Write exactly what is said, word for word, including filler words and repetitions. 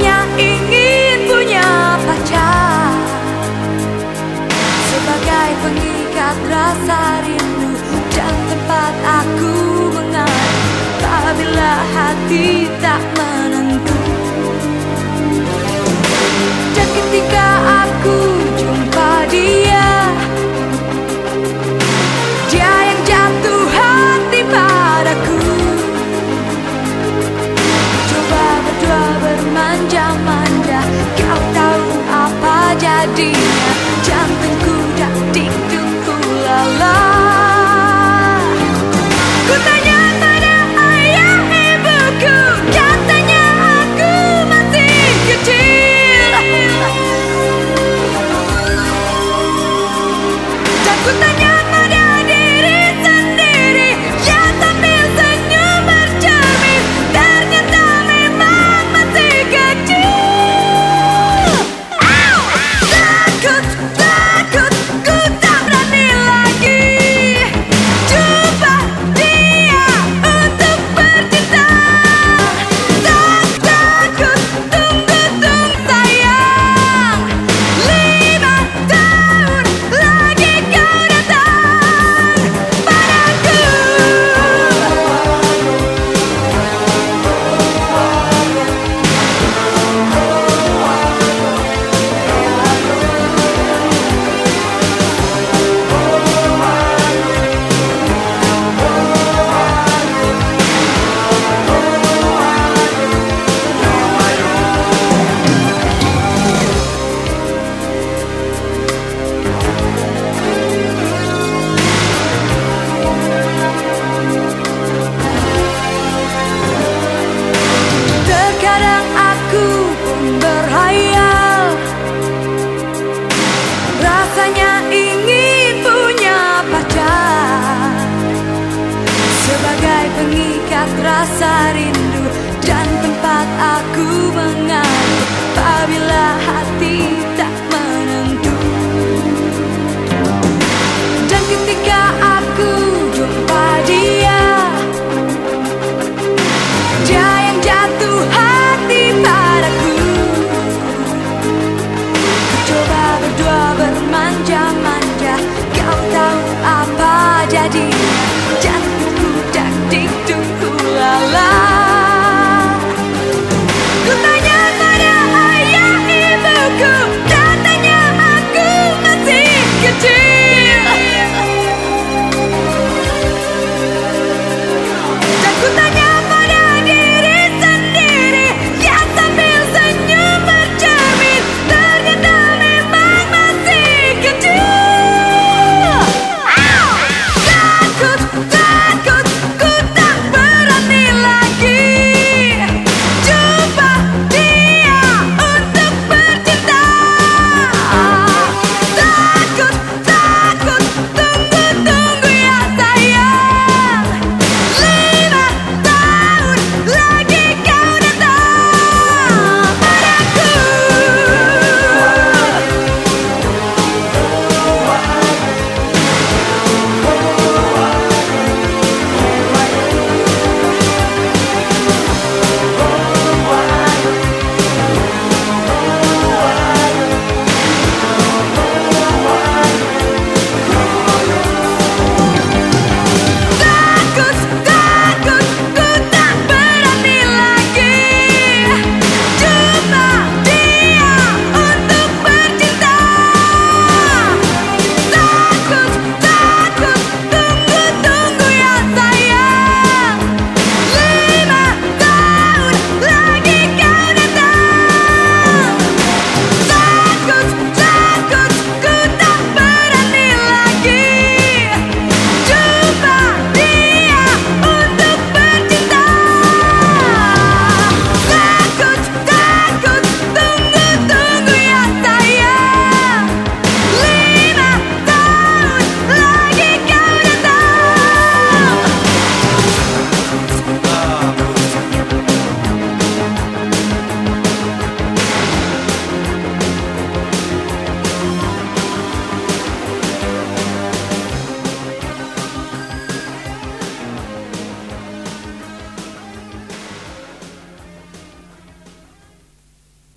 Rasanya ingin punya pacar sebagai pengikat rasa rindu dan tempat aku mengadu apabila hati tak menentu. Dan ketika aku jumpa dia, dia yang jatuh hati padaku. Coba berdua bermanja-manja, kau tahu apa jadinya? Jantungku dak dikdukku lala. Ku tanya pada ayah ibuku, katanya aku masih kecil. Dan ku tanya pada diri sendiri, ya sambil senyum bercermin, ternyata memang masih kecil. Au! Takut, takut, ku tak berani lagi jumpa dia untuk bercinta. Tak takut, tunggu, tunggu sayang, lima tahun lagi kau datang padaku. Terkadang aku pun berhayal, rasanya ingin punya pacar sebagai pengikat rasa rindu